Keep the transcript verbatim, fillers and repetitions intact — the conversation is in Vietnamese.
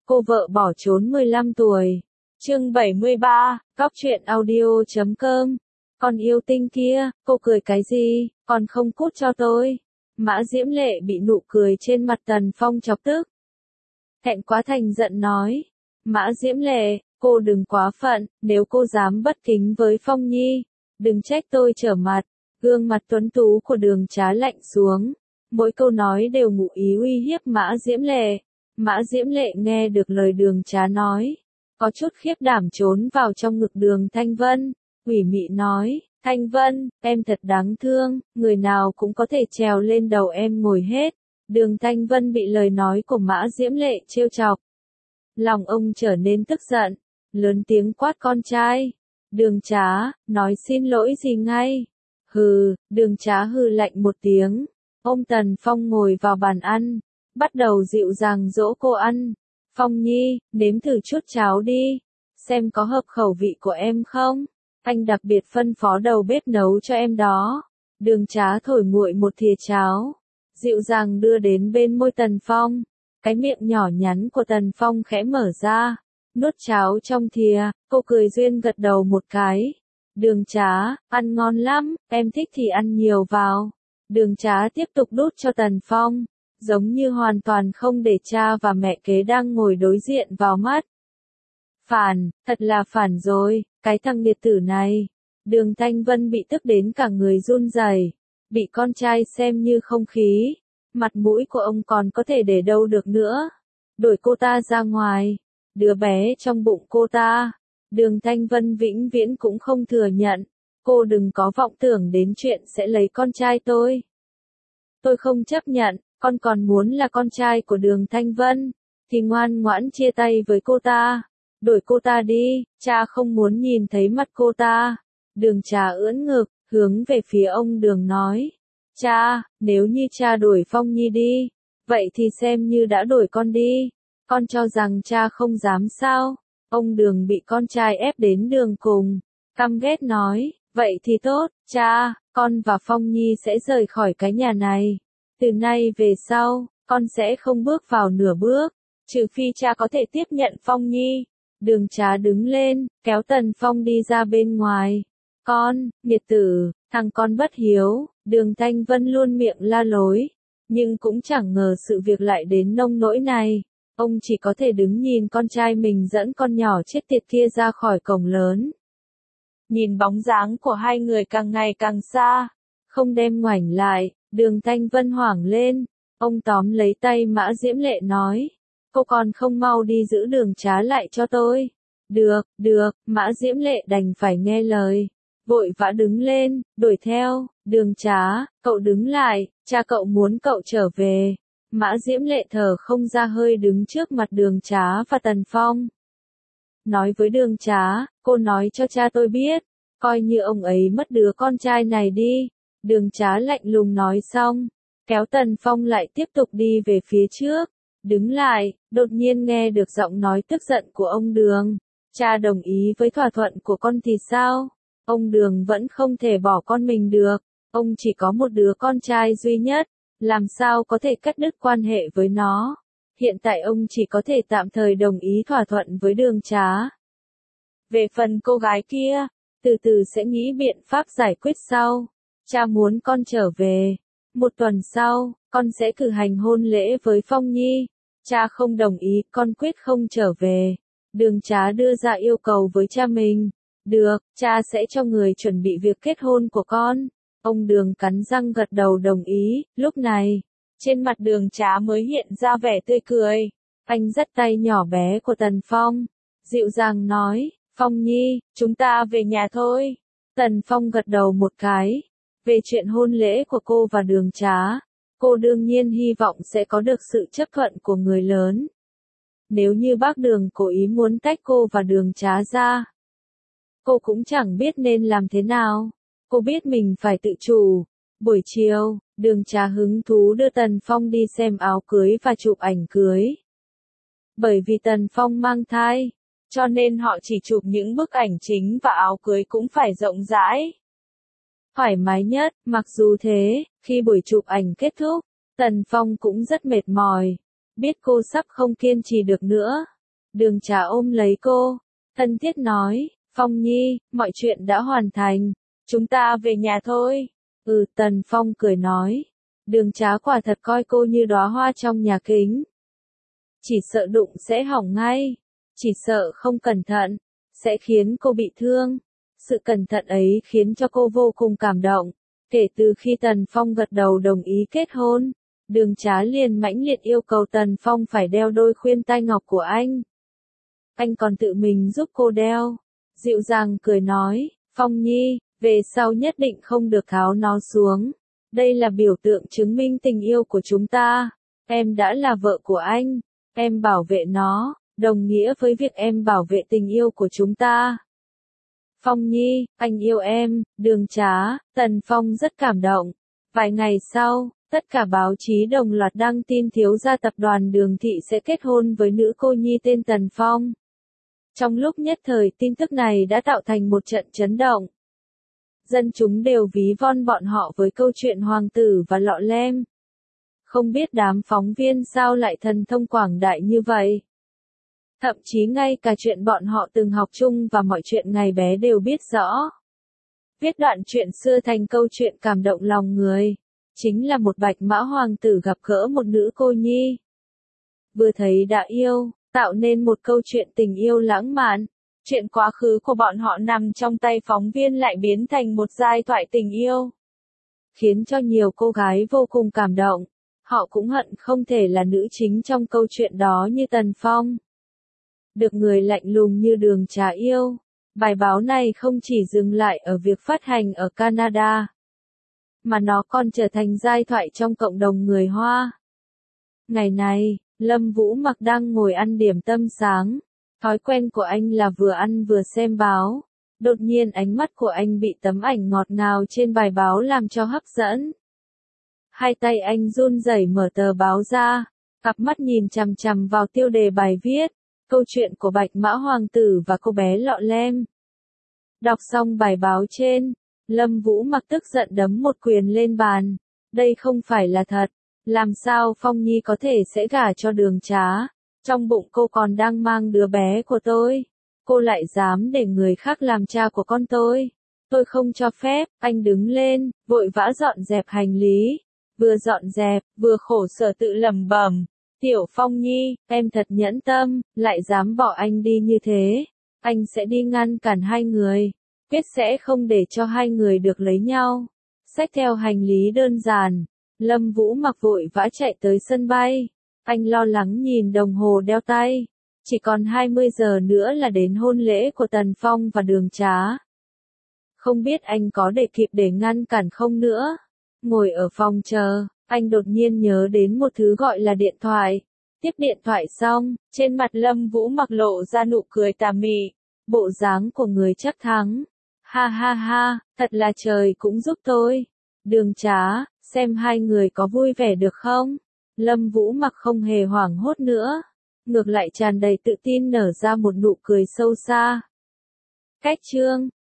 Cô vợ bỏ trốn mười lăm tuổi. Chương bảy mươi ba, Cóc truyện audio chấm com. Con yêu tinh kia, cô cười cái gì, còn không cút cho tôi. Mã Diễm Lệ bị nụ cười trên mặt Tần Phong chọc tức. Thẹn quá thành giận nói. Mã Diễm Lệ, cô đừng quá phận, nếu cô dám bất kính với Phong Nhi, đừng trách tôi trở mặt. Gương mặt tuấn tú của Đường Trá lạnh xuống. Mỗi câu nói đều ngụ ý uy hiếp Mã Diễm Lệ. Mã Diễm Lệ nghe được lời Đường Trá nói, có chút khiếp đảm trốn vào trong ngực Đường Thanh Vân, ủy mị nói, Thanh Vân, em thật đáng thương, người nào cũng có thể trèo lên đầu em ngồi hết. Đường Thanh Vân bị lời nói của Mã Diễm Lệ trêu chọc. Lòng ông trở nên tức giận, lớn tiếng quát con trai. Đường Trá, nói xin lỗi gì ngay. Hừ, Đường Trá hừ lạnh một tiếng, ôm Tần Phong ngồi vào bàn ăn, bắt đầu dịu dàng dỗ cô ăn. Phong Nhi, nếm thử chút cháo đi, xem có hợp khẩu vị của em không. Anh đặc biệt phân phó đầu bếp nấu cho em đó. Đường Trá thổi nguội một thìa cháo, dịu dàng đưa đến bên môi Tần Phong. Cái miệng nhỏ nhắn của Tần Phong khẽ mở ra, nuốt cháo trong thìa, cô cười duyên gật đầu một cái. Đường Trá, ăn ngon lắm, em thích thì ăn nhiều vào. Đường Trá tiếp tục đút cho Tần Phong, giống như hoàn toàn không để cha và mẹ kế đang ngồi đối diện vào mắt. Phản, thật là phản rồi, cái thằng nghiệt tử này. Đường Thanh Vân bị tức đến cả người run rẩy, bị con trai xem như không khí. Mặt mũi của ông còn có thể để đâu được nữa. Đuổi cô ta ra ngoài, đứa bé trong bụng cô ta. Đường Thanh Vân vĩnh viễn cũng không thừa nhận. Cô đừng có vọng tưởng đến chuyện sẽ lấy con trai tôi. Tôi không chấp nhận, con còn muốn là con trai của Đường Thanh Vân, thì ngoan ngoãn chia tay với cô ta. Đuổi cô ta đi, cha không muốn nhìn thấy mặt cô ta. Đường Trá ưỡn ngực, hướng về phía ông Đường nói. Cha, nếu như cha đuổi Phong Nhi đi, vậy thì xem như đã đuổi con đi. Con cho rằng cha không dám sao? Ông Đường bị con trai ép đến đường cùng, căm ghét nói, vậy thì tốt, cha, con và Phong Nhi sẽ rời khỏi cái nhà này. Từ nay về sau, con sẽ không bước vào nửa bước, trừ phi cha có thể tiếp nhận Phong Nhi. Đường Trá đứng lên, kéo Tần Phong đi ra bên ngoài. Con, nghiệt tử, thằng con bất hiếu. Đường Thanh Vân luôn miệng la lối, nhưng cũng chẳng ngờ sự việc lại đến nông nỗi này. Ông chỉ có thể đứng nhìn con trai mình dẫn con nhỏ chết tiệt kia ra khỏi cổng lớn. Nhìn bóng dáng của hai người càng ngày càng xa, không đem ngoảnh lại, Đường Thanh Vân hoảng lên. Ông tóm lấy tay Mã Diễm Lệ nói, cô còn không mau đi giữ Đường Trá lại cho tôi. Được, được, Mã Diễm Lệ đành phải nghe lời, vội vã đứng lên, đuổi theo. Đường Trá, cậu đứng lại, cha cậu muốn cậu trở về. Mã Diễm Lệ thở không ra hơi đứng trước mặt Đường Trá và Tần Phong. Nói với Đường Trá, cô nói cho cha tôi biết, coi như ông ấy mất đứa con trai này đi. Đường Trá lạnh lùng nói xong, kéo Tần Phong lại tiếp tục đi về phía trước. Đứng lại, đột nhiên nghe được giọng nói tức giận của ông Đường. Cha đồng ý với thỏa thuận của con thì sao? Ông Đường vẫn không thể bỏ con mình được. Ông chỉ có một đứa con trai duy nhất, làm sao có thể cắt đứt quan hệ với nó. Hiện tại ông chỉ có thể tạm thời đồng ý thỏa thuận với Đường Trá. Về phần cô gái kia, từ từ sẽ nghĩ biện pháp giải quyết sau. Cha muốn con trở về. Một tuần sau, con sẽ cử hành hôn lễ với Phong Nhi. Cha không đồng ý, con quyết không trở về. Đường Trá đưa ra yêu cầu với cha mình. Được, cha sẽ cho người chuẩn bị việc kết hôn của con. Ông Đường cắn răng gật đầu đồng ý. Lúc này, trên mặt Đường Trá mới hiện ra vẻ tươi cười. Anh dắt tay nhỏ bé của Tần Phong, dịu dàng nói, Phong Nhi, chúng ta về nhà thôi. Tần Phong gật đầu một cái. Về chuyện hôn lễ của cô và Đường Trá, cô đương nhiên hy vọng sẽ có được sự chấp thuận của người lớn. Nếu như bác Đường cố ý muốn tách cô và Đường Trá ra, cô cũng chẳng biết nên làm thế nào. Cô biết mình phải tự chủ. Buổi chiều, Đường Trá hứng thú đưa Tần Phong đi xem áo cưới và chụp ảnh cưới. Bởi vì Tần Phong mang thai, cho nên họ chỉ chụp những bức ảnh chính và áo cưới cũng phải rộng rãi, thoải mái nhất. Mặc dù thế, khi buổi chụp ảnh kết thúc, Tần Phong cũng rất mệt mỏi. Biết cô sắp không kiên trì được nữa, Đường Trá ôm lấy cô, thân thiết nói, Phong Nhi, mọi chuyện đã hoàn thành, chúng ta về nhà thôi. Ừ, Tần Phong cười nói, Đường Trá quả thật coi cô như đóa hoa trong nhà kính. Chỉ sợ đụng sẽ hỏng ngay, chỉ sợ không cẩn thận, sẽ khiến cô bị thương. Sự cẩn thận ấy khiến cho cô vô cùng cảm động. Kể từ khi Tần Phong gật đầu đồng ý kết hôn, Đường Trá liền mãnh liệt yêu cầu Tần Phong phải đeo đôi khuyên tai ngọc của anh. Anh còn tự mình giúp cô đeo, dịu dàng cười nói, Phong Nhi, về sau nhất định không được tháo nó xuống. Đây là biểu tượng chứng minh tình yêu của chúng ta. Em đã là vợ của anh, em bảo vệ nó, đồng nghĩa với việc em bảo vệ tình yêu của chúng ta. Phong Nhi, anh yêu em. Đường Trá, Tần Phong rất cảm động. Vài ngày sau, tất cả báo chí đồng loạt đăng tin thiếu gia tập đoàn Đường Thị sẽ kết hôn với nữ cô nhi tên Tần Phong. Trong lúc nhất thời tin tức này đã tạo thành một trận chấn động. Dân chúng đều ví von bọn họ với câu chuyện hoàng tử và lọ lem. Không biết đám phóng viên sao lại thần thông quảng đại như vậy. Thậm chí ngay cả chuyện bọn họ từng học chung và mọi chuyện ngày bé đều biết rõ. Viết đoạn chuyện xưa thành câu chuyện cảm động lòng người. Chính là một bạch mã hoàng tử gặp gỡ một nữ cô nhi. Vừa thấy đã yêu, tạo nên một câu chuyện tình yêu lãng mạn. Chuyện quá khứ của bọn họ nằm trong tay phóng viên lại biến thành một giai thoại tình yêu. Khiến cho nhiều cô gái vô cùng cảm động. Họ cũng hận không thể là nữ chính trong câu chuyện đó như Tần Phong. Được người lạnh lùng như Đường Trá yêu. Bài báo này không chỉ dừng lại ở việc phát hành ở Canada, mà nó còn trở thành giai thoại trong cộng đồng người Hoa. Ngày này, Lâm Vũ Mặc đang ngồi ăn điểm tâm sáng. Thói quen của anh là vừa ăn vừa xem báo. Đột nhiên ánh mắt của anh bị tấm ảnh ngọt ngào trên bài báo làm cho hấp dẫn. Hai tay anh run rẩy mở tờ báo ra, cặp mắt nhìn chằm chằm vào tiêu đề bài viết, câu chuyện của Bạch Mã Hoàng tử và cô bé lọ lem. Đọc xong bài báo trên, Lâm Vũ Mặc tức giận đấm một quyền lên bàn. Đây không phải là thật, làm sao Phong Nhi có thể sẽ gả cho Đường Trá? Trong bụng cô còn đang mang đứa bé của tôi. Cô lại dám để người khác làm cha của con tôi. Tôi không cho phép. Anh đứng lên, vội vã dọn dẹp hành lý. Vừa dọn dẹp, vừa khổ sở tự lẩm bẩm. Tiểu Phong Nhi, em thật nhẫn tâm, lại dám bỏ anh đi như thế. Anh sẽ đi ngăn cản hai người. Quyết sẽ không để cho hai người được lấy nhau. Xách theo hành lý đơn giản. Lâm Vũ Mặc vội vã chạy tới sân bay. Anh lo lắng nhìn đồng hồ đeo tay. Chỉ còn hai mươi giờ nữa là đến hôn lễ của Tần Phong và Đường Trá. Không biết anh có để kịp để ngăn cản không nữa. Ngồi ở phòng chờ, anh đột nhiên nhớ đến một thứ gọi là điện thoại. Tiếp điện thoại xong, trên mặt Lâm Vũ Mặc lộ ra nụ cười tà mị. Bộ dáng của người chắc thắng. Ha ha ha, thật là trời cũng giúp tôi. Đường Trá, xem hai người có vui vẻ được không? Lâm Vũ Mặc không hề hoảng hốt nữa. Ngược lại tràn đầy tự tin nở ra một nụ cười sâu xa. Cách chương